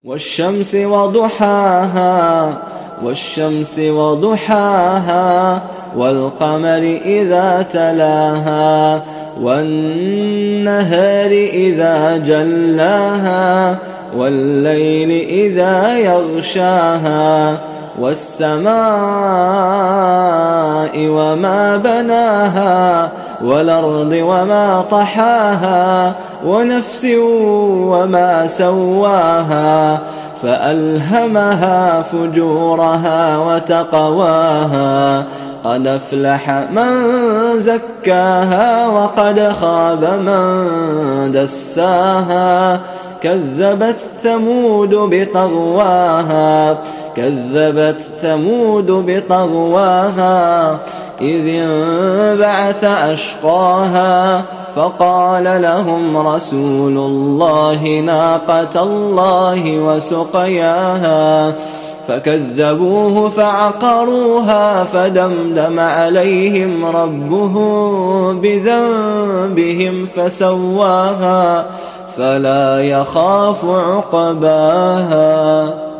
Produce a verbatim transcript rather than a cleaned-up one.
والشمس وضحاها والشمس وضحاها والقمر إذا تلاها والنهار إذا جلاها والليل إذا يغشاها والسماء وما بناها والأرض وما طحاها ونفس وما سواها فألهمها فجورها وتقواها قد أفلح من زكاها وقد خاب من دساها كذبت ثمود بطغواها كذبت ثمود بطغواها إذ انبعث أشقاها فقال لهم رسول الله ناقة الله وسقياها فكذبوه فعقروها فدمدم عليهم ربهم بذنبهم فسواها فلا يخاف عقباها.